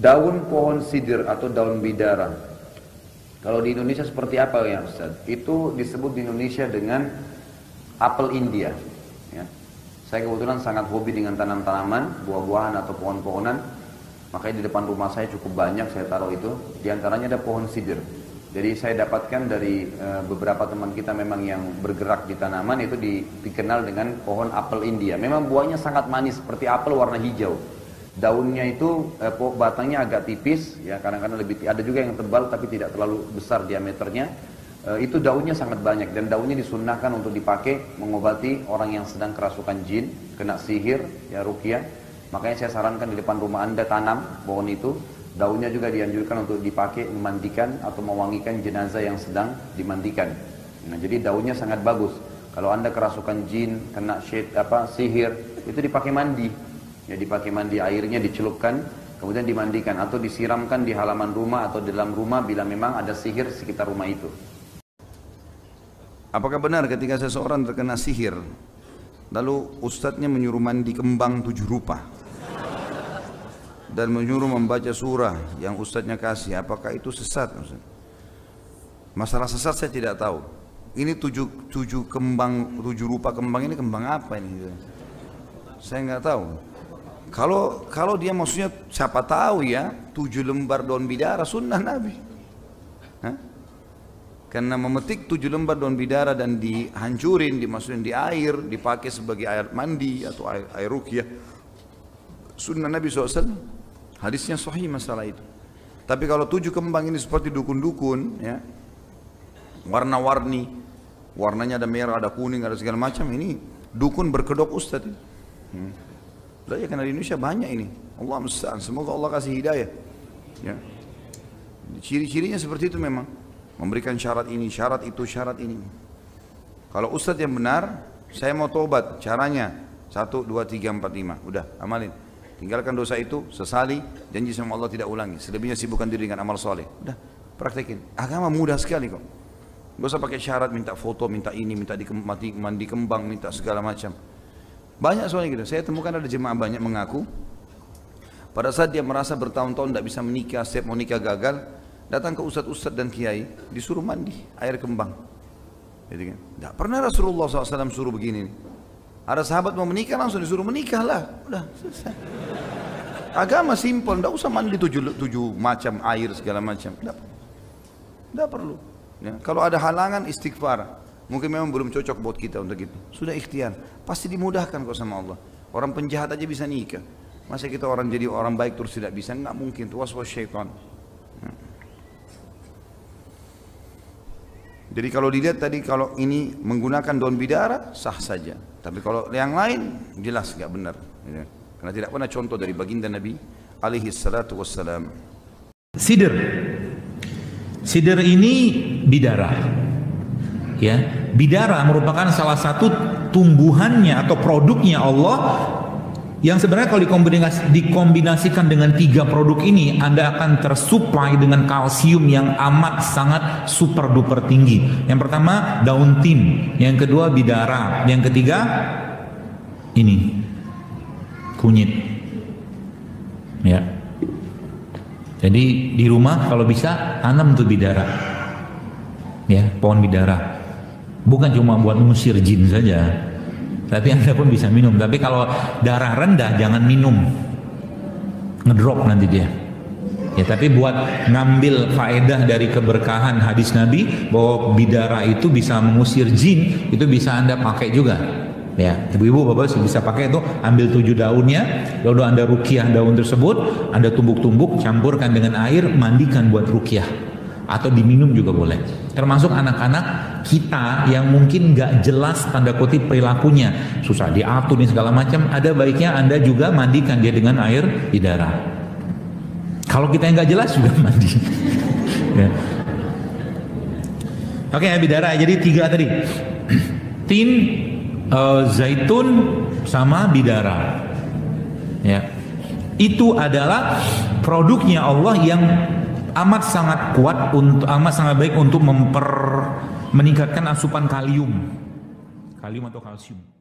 daun pohon sidir atau daun bidara. Kalau di Indonesia seperti apa ya Ustaz? Itu disebut di Indonesia dengan apel India. Ya. Saya kebetulan sangat hobi dengan tanam-tanaman, buah-buahan atau pohon-pohonan. Makanya di depan rumah saya cukup banyak saya taruh itu. Di antaranya ada pohon sidir. Jadi saya dapatkan dari beberapa teman kita memang yang bergerak di tanaman itu dikenal dengan pohon apel India. Memang buahnya sangat manis seperti apel warna hijau. Daunnya itu batangnya agak tipis, ya kadang-kadang lebih ada juga yang tebal tapi tidak terlalu besar diameternya. Itu daunnya sangat banyak dan daunnya disunnahkan untuk dipakai mengobati orang yang sedang kerasukan jin, kena sihir, ya ruqyah. Makanya saya sarankan di depan rumah Anda tanam pohon itu. Daunnya juga dianjurkan untuk dipakai memandikan atau mewangikan jenazah yang sedang dimandikan. Nah, jadi daunnya sangat bagus. Kalau Anda kerasukan jin, kena sihir, itu dipakai mandi. Ya dipakai mandi, airnya dicelupkan, kemudian dimandikan atau disiramkan di halaman rumah atau dalam rumah bila memang ada sihir sekitar rumah itu. Apakah benar ketika seseorang terkena sihir, lalu ustadznya menyuruh mandi kembang 7 rupa dan menyuruh membaca surah yang ustadznya kasih, apakah itu sesat? Masalah sesat saya tidak tahu. Ini 7 rupa kembang ini kembang apa ini? Saya nggak tahu. Kalau dia maksudnya siapa tahu ya 7 lembar daun bidara sunnah Nabi. Hah? Karena memetik 7 lembar daun bidara dan dihancurin, dimasukin di air, dipakai sebagai air mandi atau air ruqyah. Sunnah Nabi SAW. Hadisnya sahih masalah itu. Tapi kalau 7 kembang ini seperti dukun-dukun, ya, warna-warni, warnanya ada merah, ada kuning, ada segala macam, ini dukun berkedok ustadz. Udah ya, karena di Indonesia banyak ini. Allah musta'an, semoga Allah kasih hidayah. Ya. Ciri-cirinya seperti itu memang. Memberikan syarat ini, syarat itu, syarat ini. Kalau ustadz yang benar, saya mau tobat, caranya 1, 2, 3, 4, 5. Udah, amalin. Tinggalkan dosa itu, sesali, janji sama Allah tidak ulangi. Selebihnya sibukkan diri dengan amal soleh. Udah, praktekin. Agama mudah sekali kok. Gak usah pakai syarat, minta foto, minta ini, minta mandi kembang, minta segala macam. Banyak soalnya gitu. Saya temukan ada jemaah banyak mengaku pada saat dia merasa bertahun-tahun tidak bisa menikah, setiap mau nikah gagal, datang ke ustadz-ustadz dan kiai, disuruh mandi air kembang. Jadi kan, tidak pernah Rasulullah SAW suruh begini. Ada sahabat mau menikah langsung disuruh menikah lah. Udah selesai. Agama simpel, tidak usah mandi 7 macam air segala macam. Tidak perlu. Ya. Kalau ada halangan istighfar. Mungkin memang belum cocok buat kita untuk itu. Sudah ikhtiar, pasti dimudahkan kok sama Allah. Orang penjahat aja bisa nikah. Masa kita orang jadi orang baik terus tidak bisa? Enggak mungkin, itu waswas syaitan. Jadi kalau dilihat tadi, kalau ini menggunakan daun bidara, sah saja. Tapi kalau yang lain, jelas enggak benar. Karena tidak pernah contoh dari baginda Nabi alaihi salatu wassalam. Sidir ini bidara. Ya, bidara merupakan salah satu tumbuhannya atau produknya Allah yang sebenarnya kalau dikombinasikan dengan 3 produk ini, Anda akan tersuplai dengan kalsium yang amat sangat super duper tinggi. Yang pertama daun tim, yang kedua bidara, yang ketiga ini kunyit. Ya. Jadi di rumah kalau bisa tanam tuh bidara. Ya, pohon bidara. Bukan cuma buat mengusir jin saja, tapi Anda pun bisa minum. Tapi kalau darah rendah jangan minum, ngedrop nanti dia. Ya, tapi buat ngambil faedah dari keberkahan hadis Nabi bahwa bidara itu bisa mengusir jin, itu bisa Anda pakai juga. Ya, ibu-ibu bapak bisa pakai itu, ambil 7 daunnya, lalu Anda ruqyah daun tersebut, Anda tumbuk-tumbuk, campurkan dengan air, mandikan buat ruqyah. Atau diminum juga boleh. Termasuk anak-anak kita yang mungkin gak jelas tanda kutip perilakunya, susah diatur nih segala macam, ada baiknya Anda juga mandikan dia dengan air bidara. Kalau kita yang gak jelas juga mandi. Ya. Oke, bidara jadi 3 tadi. Tin, zaitun sama bidara. Ya. Itu adalah produknya Allah yang amat sangat kuat, amat sangat baik untuk meningkatkan asupan kalium atau kalsium.